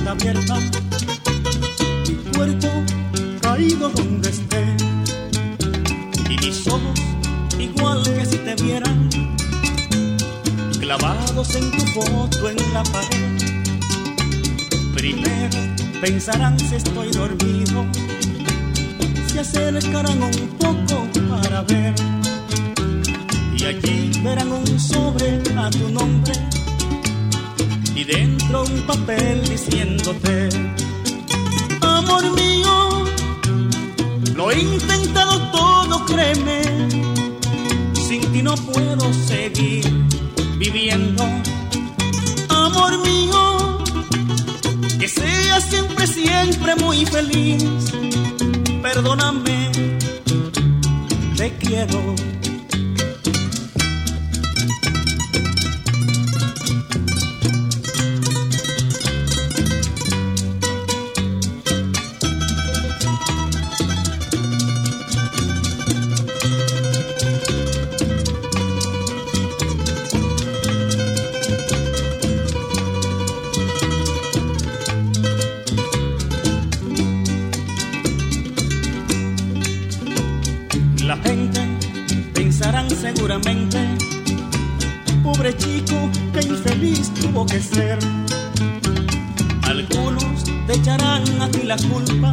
está abierta, mi cuerpo caído donde esté, y mis ojos igual que si te vieran, clavados en tu foto en la pared. Primero pensarán si estoy dormido, se acercarán un poco para ver, y allí verán un sobre a tu nombre y dentro un papel diciéndote: amor mío, lo he intentado todo, créeme, sin ti no puedo seguir viviendo. Amor mío, que seas siempre, siempre muy feliz. Perdóname, te quiero. La gente pensarán seguramente: pobre chico, qué infeliz tuvo que ser. Algunos te echarán a ti la culpa,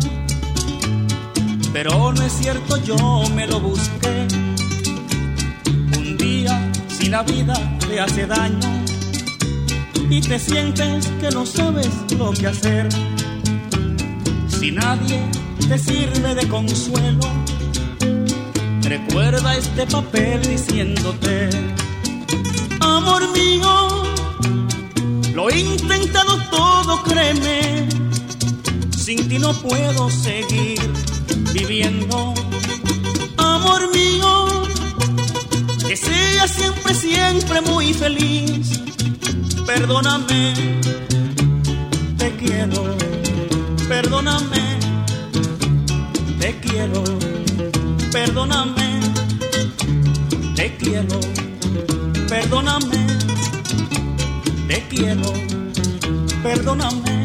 pero no es cierto, yo me lo busqué. Un día, si la vida te hace daño y te sientes que no sabes lo que hacer, si nadie te sirve de consuelo, recuerda este papel diciéndote: amor mío, lo he intentado todo, créeme, sin ti no puedo seguir viviendo. Amor mío, que seas siempre, siempre muy feliz. Perdóname, te quiero. Perdóname, te quiero. Perdóname, te quiero. Perdóname, te quiero. Perdóname.